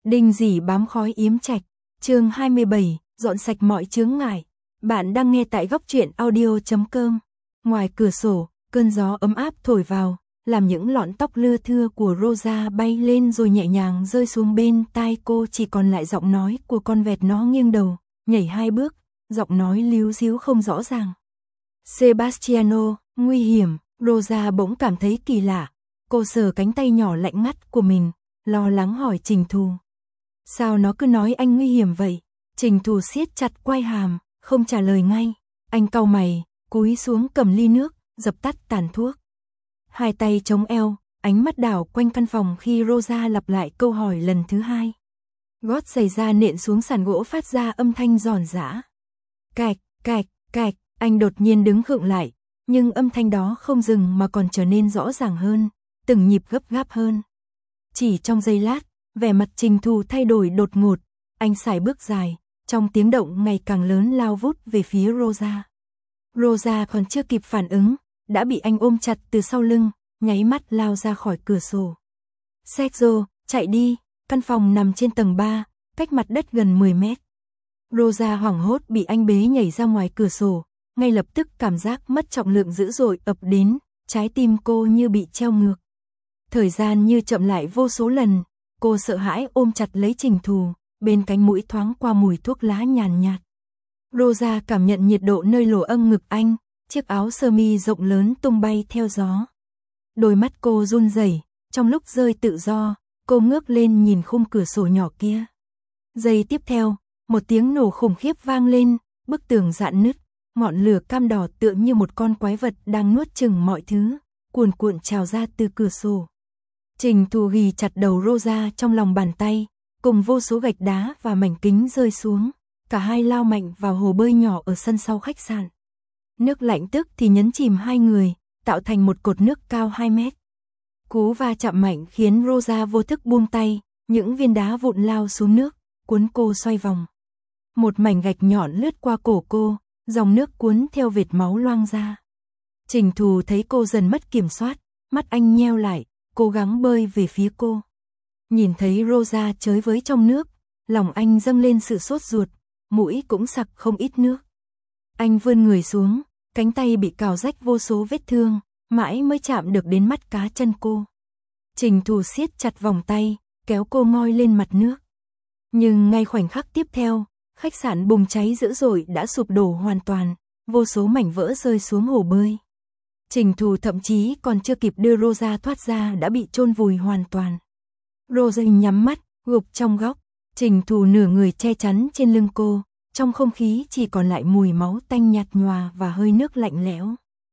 Đinh dỉ bám khói yếm trạch, chương 27, dọn sạch mọi chướng ngại. Bạn đang nghe tại góc truyện audio.com. Ngoài cửa sổ, cơn gió ấm áp thổi vào, làm những lọn tóc lưa thưa của Rosa bay lên rồi nhẹ nhàng rơi xuống bên tai cô, chỉ còn lại giọng nói của con vẹt. Nó nghiêng đầu, nhảy 2 bước, giọng nói líu ríu không rõ ràng. Sebastiano, nguy hiểm. Rosa bỗng cảm thấy kỳ lạ. Cô sờ cánh tay nhỏ lạnh ngắt của mình, lo lắng hỏi Trình Thù. Sao nó cứ nói anh nguy hiểm vậy? Trình Thù siết chặt quai hàm, không trả lời ngay. Anh cau mày, cúi xuống cầm ly nước, dập tắt tàn thuốc. Hai tay chống eo, ánh mắt đảo quanh căn phòng khi Rosa lặp lại câu hỏi lần thứ 2. Gót giày da nện xuống sàn gỗ phát ra âm thanh giòn giã. Cạch, cạch, cạch, anh đột nhiên đứng khựng lại, nhưng âm thanh đó không dừng mà còn trở nên rõ ràng hơn, từng nhịp gấp gáp hơn. Chỉ trong giây lát, vẻ mặt Trình Thù thay đổi đột ngột, anh sải bước dài, trong tiếng động ngày càng lớn lao vút về phía Rosa. Rosa còn chưa kịp phản ứng, đã bị anh ôm chặt từ sau lưng, nháy mắt lao ra khỏi cửa sổ. Sergio, chạy đi, căn phòng nằm trên tầng 3, cách mặt đất gần 10 mét. Rosa hoảng hốt bị anh bế nhảy ra ngoài cửa sổ, ngay lập tức cảm giác mất trọng lượng dữ dội ập đến, trái tim cô như bị treo ngược. Thời gian như chậm lại vô số lần, cô sợ hãi ôm chặt lấy Trình Thù, bên cánh mũi thoáng qua mùi thuốc lá nhàn nhạt. Rosa cảm nhận nhiệt độ nơi lỗ âng ngực anh, chiếc áo sơ mi rộng lớn tung bay theo gió. Đôi mắt cô run rẩy, trong lúc rơi tự do, cô ngước lên nhìn khung cửa sổ nhỏ kia. Giây tiếp theo, một tiếng nổ khủng khiếp vang lên, bức tường rạn nứt, ngọn lửa cam đỏ tựa như một con quái vật đang nuốt chửng mọi thứ, cuồn cuộn trào ra từ cửa sổ. Trình Thù ghì chặt đầu Rosa trong lòng bàn tay, cùng vô số gạch đá và mảnh kính rơi xuống, cả hai lao mạnh vào hồ bơi nhỏ ở sân sau khách sạn. Nước lạnh tức thì nhấn chìm hai người, tạo thành một cột nước cao 2 mét. Cú va chạm mạnh khiến Rosa vô thức buông tay, những viên đá vụn lao xuống nước, cuốn cô xoay vòng. Một mảnh gạch nhọn lướt qua cổ cô, dòng nước cuốn theo vệt máu loang ra. Trình Thù thấy cô dần mất kiểm soát, mắt anh nheo lại, cố gắng bơi về phía cô. Nhìn thấy Rosa chới với trong nước, lòng anh dâng lên sự sốt ruột, mũi cũng sặc không ít nước. Anh vươn người xuống, cánh tay bị cào rách vô số vết thương, mãi mới chạm được đến mắt cá chân cô. Trình Thù siết chặt vòng tay, kéo cô ngoi lên mặt nước. Nhưng ngay khoảnh khắc tiếp theo, khách sạn bùng cháy dữ dội đã sụp đổ hoàn toàn, vô số mảnh vỡ rơi xuống hồ bơi. Trình Thù thậm chí còn chưa kịp đưa Rosa thoát ra đã bị chôn vùi hoàn toàn. Rosa nhắm mắt, gục trong góc, Trình Thù nửa người che chắn trên lưng cô, trong không khí chỉ còn lại mùi máu tanh nhạt nhòa và hơi nước lạnh lẽo.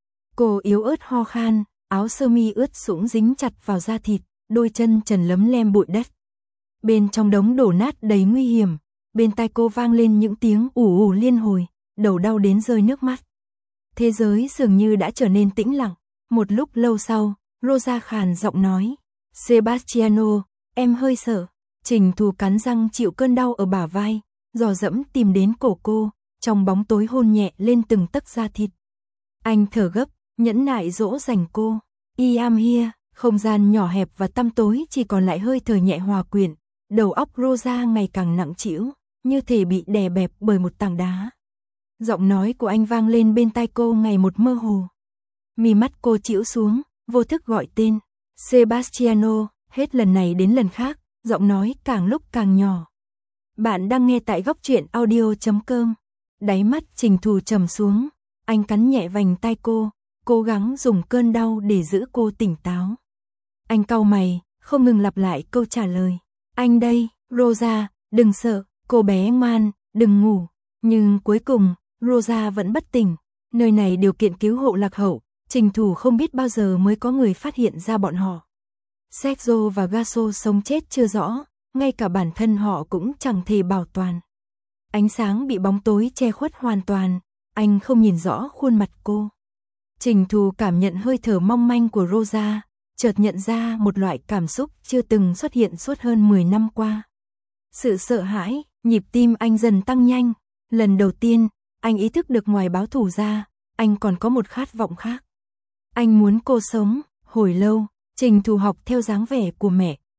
Cô yếu ớt ho khan, áo sơ mi ướt sũng dính chặt vào da thịt, đôi chân trần lấm lem bụi đất. Bên trong đống đổ nát đầy nguy hiểm, bên tai cô vang lên những tiếng ù ù liên hồi, đầu đau đến rơi nước mắt. Thế giới dường như đã trở nên tĩnh lặng. Một lúc lâu sau, Rosa khàn giọng nói, Sebastiano, em hơi sợ. Trình Thù cắn răng chịu cơn đau ở bả vai, dò dẫm tìm đến cổ cô, trong bóng tối hôn nhẹ lên từng tấc da thịt. Anh thở gấp, nhẫn nại dỗ dành cô. I am here, không gian nhỏ hẹp và tăm tối chỉ còn lại hơi thở nhẹ hòa quyện, đầu óc Rosa ngày càng nặng trĩu, như thể bị đè bẹp bởi một tảng đá. Giọng nói của anh vang lên bên tai cô ngày một mơ hồ. Mí mắt cô chĩu xuống, vô thức gọi tên. Sebastiano, hết lần này đến lần khác, giọng nói càng lúc càng nhỏ. Bạn đang nghe tại góc truyện audio.com. Đáy mắt Trình Thù trầm xuống, anh cắn nhẹ vành tai cô, cố gắng dùng cơn đau để giữ cô tỉnh táo. Anh cau mày, không ngừng lặp lại câu trả lời. Anh đây, Rosa, đừng sợ, cô bé ngoan, đừng ngủ. Nhưng cuối cùng, Rosa vẫn bất tỉnh. Nơi này điều kiện cứu hộ lạc hậu, Trình Thù không biết bao giờ mới có người phát hiện ra bọn họ. Sergio và Gasso sống chết chưa rõ, ngay cả bản thân họ cũng chẳng thể bảo toàn. Ánh sáng bị bóng tối che khuất hoàn toàn, anh không nhìn rõ khuôn mặt cô. Trình Thù cảm nhận hơi thở mong manh của Rosa, chợt nhận ra một loại cảm xúc chưa từng xuất hiện suốt hơn 10 năm qua. Sự sợ hãi, nhịp tim anh dần tăng nhanh. Lần đầu tiên, anh ý thức được ngoài báo thù ra, anh còn có một khát vọng khác. Anh muốn cô sống. Hồi lâu, Trình Thù học theo dáng vẻ của mẹ,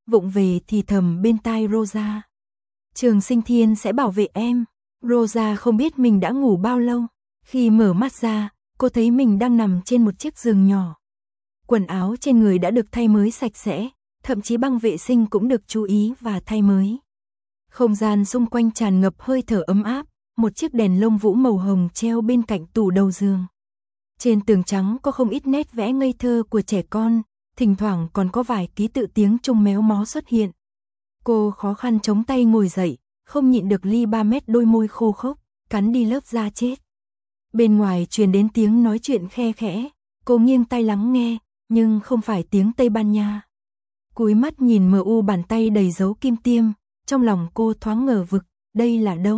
vụng về thì thầm bên tai Rosa. Trường Sinh Thiên sẽ bảo vệ em. Rosa không biết mình đã ngủ bao lâu. Khi mở mắt ra, cô thấy mình đang nằm trên một chiếc giường nhỏ. Quần áo trên người đã được thay mới sạch sẽ, thậm chí băng vệ sinh cũng được chú ý và thay mới. Không gian xung quanh tràn ngập hơi thở ấm áp, một chiếc đèn lông vũ màu hồng treo bên cạnh tủ đầu giường. Trên tường trắng có không ít nét vẽ ngây thơ của trẻ con, thỉnh thoảng còn có vài ký tự tiếng Trung méo mó xuất hiện. Cô khó khăn chống tay ngồi dậy, không nhịn được ly 3 mét đôi môi khô khốc, cắn đi lớp da chết. Bên ngoài truyền đến tiếng nói chuyện khe khẽ, cô nghiêng tai lắng nghe, nhưng không phải tiếng Tây Ban Nha. Cúi mắt nhìn mờ u bàn tay đầy dấu kim tiêm, trong lòng cô thoáng ngờ vực, đây là đâu?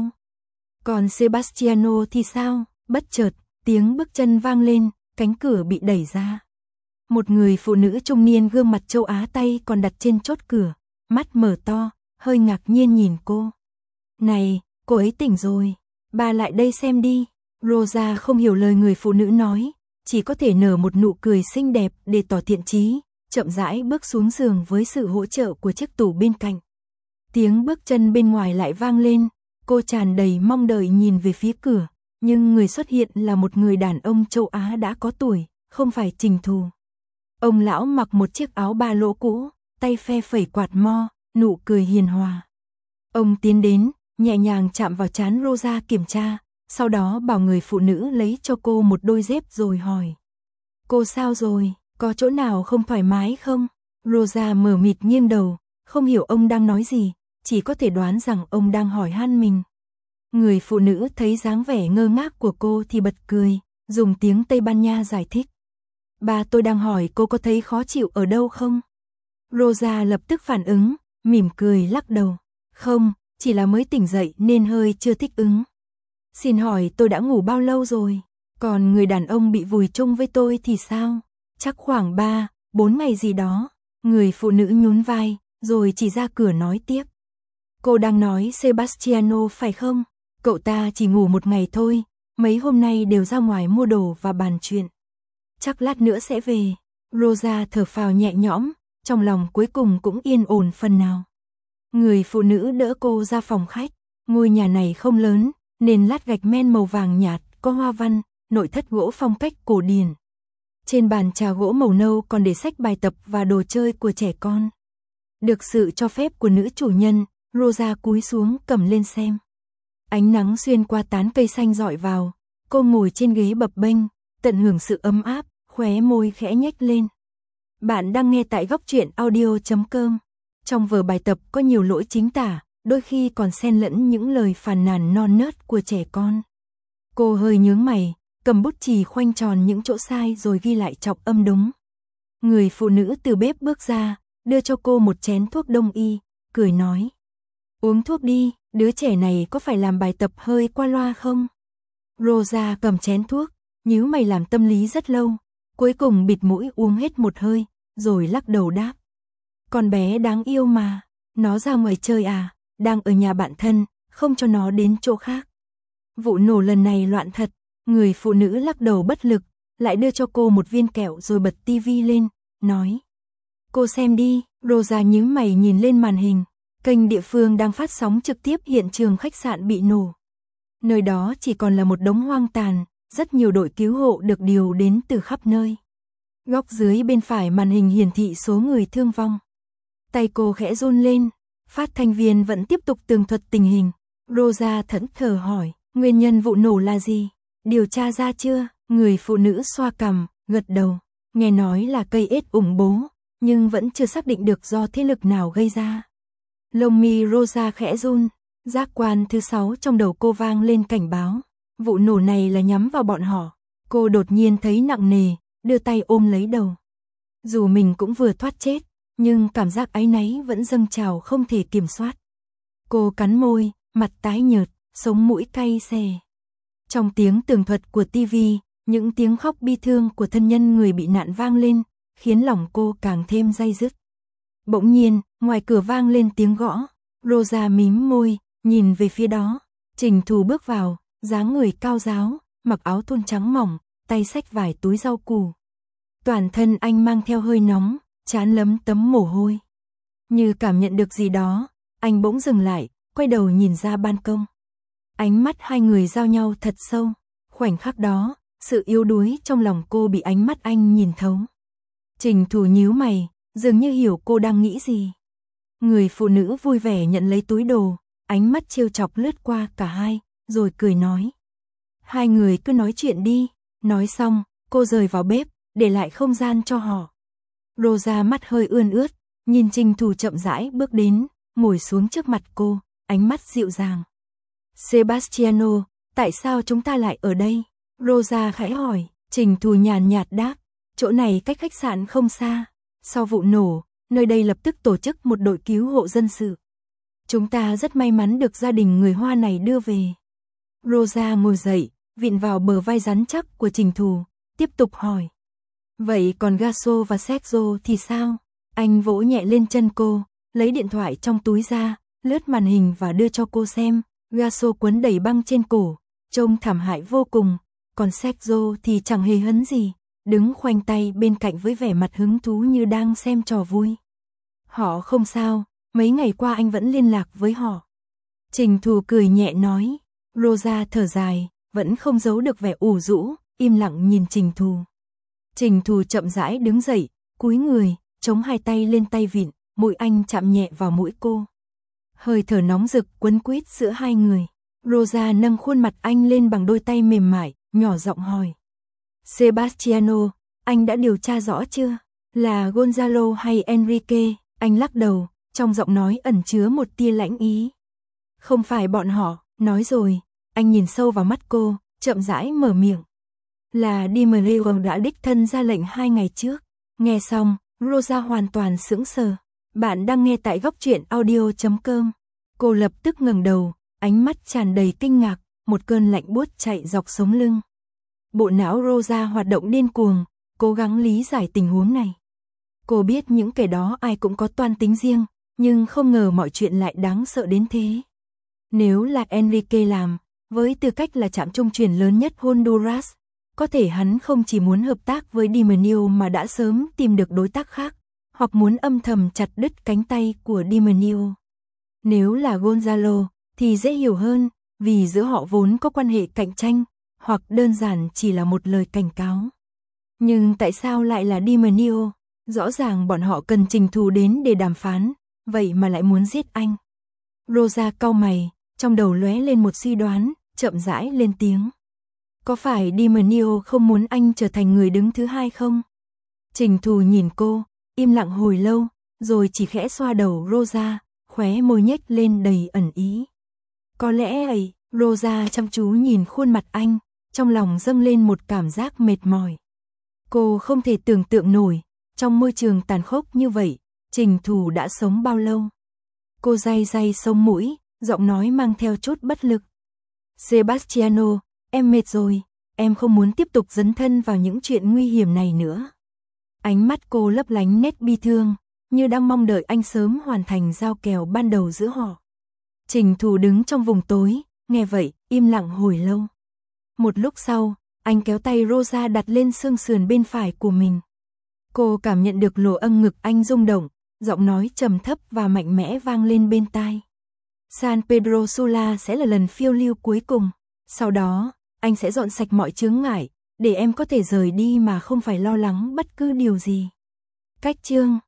Còn Sebastiano thì sao? Bất chợt, tiếng bước chân vang lên, cánh cửa bị đẩy ra. Một người phụ nữ trung niên gương mặt châu Á tay còn đặt trên chốt cửa, mắt mở to, hơi ngạc nhiên nhìn cô. Này, cô ấy tỉnh rồi, bà lại đây xem đi. Rosa không hiểu lời người phụ nữ nói, chỉ có thể nở một nụ cười xinh đẹp để tỏ thiện chí, chậm rãi bước xuống giường với sự hỗ trợ của chiếc tủ bên cạnh. Tiếng bước chân bên ngoài lại vang lên, cô tràn đầy mong đợi nhìn về phía cửa, nhưng người xuất hiện là một người đàn ông châu Á đã có tuổi, không phải Trình Thù. Ông lão mặc một chiếc áo ba lỗ cũ, tay phe phẩy quạt mo, nụ cười hiền hòa. Ông tiến đến, nhẹ nhàng chạm vào trán Rosa kiểm tra, sau đó bảo người phụ nữ lấy cho cô một đôi dép rồi hỏi. Cô sao rồi, có chỗ nào không thoải mái không? Rosa mờ mịt nghiêng đầu, không hiểu ông đang nói gì, chỉ có thể đoán rằng ông đang hỏi han mình. Người phụ nữ thấy dáng vẻ ngơ ngác của cô thì bật cười, dùng tiếng Tây Ban Nha giải thích. Bà tôi đang hỏi cô có thấy khó chịu ở đâu không? Rosa lập tức phản ứng, mỉm cười lắc đầu. Không, chỉ là mới tỉnh dậy nên hơi chưa thích ứng. Xin hỏi tôi đã ngủ bao lâu rồi? Còn người đàn ông bị vùi chung với tôi thì sao? Chắc khoảng 3-4 ngày gì đó. Người phụ nữ nhún vai, rồi chỉ ra cửa nói tiếp. Cô đang nói Sebastiano phải không? Cậu ta chỉ ngủ một ngày thôi, mấy hôm nay đều ra ngoài mua đồ và bàn chuyện. Chắc lát nữa sẽ về. Rosa thở phào nhẹ nhõm, trong lòng cuối cùng cũng yên ổn phần nào. Người phụ nữ đỡ cô ra phòng khách. Ngôi nhà này không lớn, nền lát gạch men màu vàng nhạt, có hoa văn, nội thất gỗ phong cách cổ điển. Trên bàn trà gỗ màu nâu còn để sách bài tập và đồ chơi của trẻ con. Được sự cho phép của nữ chủ nhân, Rosa cúi xuống cầm lên xem. Ánh nắng xuyên qua tán cây xanh rọi vào, cô ngồi trên ghế bập bênh, tận hưởng sự ấm áp, khóe môi khẽ nhếch lên. Bạn đang nghe tại góc truyện audio.com. Trong vở bài tập có nhiều lỗi chính tả, đôi khi còn xen lẫn những lời phàn nàn non nớt của trẻ con. Cô hơi nhướng mày, cầm bút chì khoanh tròn những chỗ sai rồi ghi lại trọng âm đúng. Người phụ nữ từ bếp bước ra, đưa cho cô một chén thuốc đông y, cười nói. Uống thuốc đi, đứa trẻ này có phải làm bài tập hơi qua loa không? Rosa cầm chén thuốc, nhíu mày làm tâm lý rất lâu, cuối cùng bịt mũi uống hết một hơi, rồi lắc đầu đáp. Con bé đáng yêu mà, nó ra ngoài chơi à, đang ở nhà bạn thân, không cho nó đến chỗ khác. Vụ nổ lần này loạn thật, người phụ nữ lắc đầu bất lực, lại đưa cho cô một viên kẹo rồi bật tivi lên, nói. Cô xem đi, Rosa nhíu mày nhìn lên màn hình, kênh địa phương đang phát sóng trực tiếp hiện trường khách sạn bị nổ. Nơi đó chỉ còn là một đống hoang tàn, rất nhiều đội cứu hộ được điều đến từ khắp nơi. Góc dưới bên phải màn hình hiển thị số người thương vong. Tay cô khẽ run lên, phát thanh viên vẫn tiếp tục tường thuật tình hình. Rosa thẫn thờ hỏi, nguyên nhân vụ nổ là gì? Điều tra ra chưa? Người phụ nữ xoa cằm, gật đầu. Nghe nói là cây ếch ủng bố, nhưng vẫn chưa xác định được do thế lực nào gây ra. Lông mi Rosa khẽ run, giác quan thứ 6 trong đầu cô vang lên cảnh báo. Vụ nổ này là nhắm vào bọn họ. Cô đột nhiên thấy nặng nề, đưa tay ôm lấy đầu. Dù mình cũng vừa thoát chết, nhưng cảm giác áy náy vẫn dâng trào không thể kiểm soát. Cô cắn môi, mặt tái nhợt, sống mũi cay xè. Trong tiếng tường thuật của tivi, những tiếng khóc bi thương của thân nhân người bị nạn vang lên, khiến lòng cô càng thêm day dứt. Bỗng nhiên, ngoài cửa vang lên tiếng gõ. Rosa mím môi, nhìn về phía đó. Trình Thù bước vào, dáng người cao ráo, mặc áo thun trắng mỏng, tay xách vài túi rau củ. Toàn thân anh mang theo hơi nóng, trán lấm tấm mồ hôi. Như cảm nhận được gì đó, anh bỗng dừng lại, quay đầu nhìn ra ban công. Ánh mắt hai người giao nhau thật sâu. Khoảnh khắc đó, sự yếu đuối trong lòng cô bị ánh mắt anh nhìn thấu. Trình Thù nhíu mày, dường như hiểu cô đang nghĩ gì. Người phụ nữ vui vẻ nhận lấy túi đồ, ánh mắt trêu chọc lướt qua cả hai, rồi cười nói. Hai người cứ nói chuyện đi. Nói xong, cô rời vào bếp, để lại không gian cho họ. Rosa mắt hơi ươn ướt, nhìn Trình Thù chậm rãi bước đến, ngồi xuống trước mặt cô, ánh mắt dịu dàng. Sebastiano, tại sao chúng ta lại ở đây? Rosa khẽ hỏi. Trình Thù nhàn nhạt đáp, chỗ này cách khách sạn không xa. Sau vụ nổ, nơi đây lập tức tổ chức một đội cứu hộ dân sự. Chúng ta rất may mắn được gia đình người Hoa này đưa về. Rosa ngồi dậy, vịn vào bờ vai rắn chắc của Trình Thù, tiếp tục hỏi. Vậy còn Gaso và Sergio thì sao? Anh vỗ nhẹ lên chân cô, lấy điện thoại trong túi ra, lướt màn hình và đưa cho cô xem. Gaso quấn đầy băng trên cổ, trông thảm hại vô cùng, còn Sergio thì chẳng hề hấn gì, đứng khoanh tay bên cạnh với vẻ mặt hứng thú như đang xem trò vui. Họ không sao, mấy ngày qua anh vẫn liên lạc với họ. Trình Thù cười nhẹ nói. Rosa thở dài, vẫn không giấu được vẻ ủ rũ, im lặng nhìn Trình Thù. Trình Thù chậm rãi đứng dậy, cúi người, chống hai tay lên tay vịn, mũi anh chạm nhẹ vào mũi cô. Hơi thở nóng rực quấn quýt giữa hai người. Rosa nâng khuôn mặt anh lên bằng đôi tay mềm mại, nhỏ giọng hỏi. Sebastiano, anh đã điều tra rõ chưa? Là Gonzalo hay Enrique? Anh lắc đầu, trong giọng nói ẩn chứa một tia lãnh ý. Không phải bọn họ, nói rồi. Anh nhìn sâu vào mắt cô, chậm rãi mở miệng. Là Di Matteo đã đích thân ra lệnh 2 ngày trước. Nghe xong, Rosa hoàn toàn sững sờ. Bạn đang nghe tại goctruyện.audio.com. Cô lập tức ngẩng đầu, ánh mắt tràn đầy kinh ngạc, một cơn lạnh buốt chạy dọc sống lưng. Bộ não Rosa hoạt động điên cuồng, cố gắng lý giải tình huống này. Cô biết những kẻ đó ai cũng có toan tính riêng, nhưng không ngờ mọi chuyện lại đáng sợ đến thế. Nếu là Enrique làm, với tư cách là trạm trung chuyển lớn nhất Honduras, có thể hắn không chỉ muốn hợp tác với Di Matteo mà đã sớm tìm được đối tác khác, hoặc muốn âm thầm chặt đứt cánh tay của Di Matteo. Nếu là Gonzalo, thì dễ hiểu hơn, vì giữa họ vốn có quan hệ cạnh tranh, hoặc đơn giản chỉ là một lời cảnh cáo. Nhưng tại sao lại là Di Matteo? Rõ ràng bọn họ cần Trình Thù đến để đàm phán, vậy mà lại muốn giết anh. Rosa cau mày, trong đầu lóe lên một suy đoán, chậm rãi lên tiếng. Có phải Di Matteo không muốn anh trở thành người đứng thứ hai không? Trình Thù nhìn cô, im lặng hồi lâu, rồi chỉ khẽ xoa đầu Rosa, khóe môi nhếch lên đầy ẩn ý. Có lẽ ấy, Rosa chăm chú nhìn khuôn mặt anh, trong lòng dâng lên một cảm giác mệt mỏi. Cô không thể tưởng tượng nổi, trong môi trường tàn khốc như vậy, Trình Thù đã sống bao lâu. Cô day day sống mũi, giọng nói mang theo chút bất lực. Sebastiano, em mệt rồi, em không muốn tiếp tục dấn thân vào những chuyện nguy hiểm này nữa. Ánh mắt cô lấp lánh nét bi thương, như đang mong đợi anh sớm hoàn thành giao kèo ban đầu giữa họ. Trình Thù đứng trong vùng tối, nghe vậy, im lặng hồi lâu. Một lúc sau, anh kéo tay Rosa đặt lên xương sườn bên phải của mình. Cô cảm nhận được lỗ âng ngực anh rung động, giọng nói trầm thấp và mạnh mẽ vang lên bên tai. San Pedro Sula sẽ là lần phiêu lưu cuối cùng. Sau đó, anh sẽ dọn sạch mọi chướng ngại, để em có thể rời đi mà không phải lo lắng bất cứ điều gì. Cách chương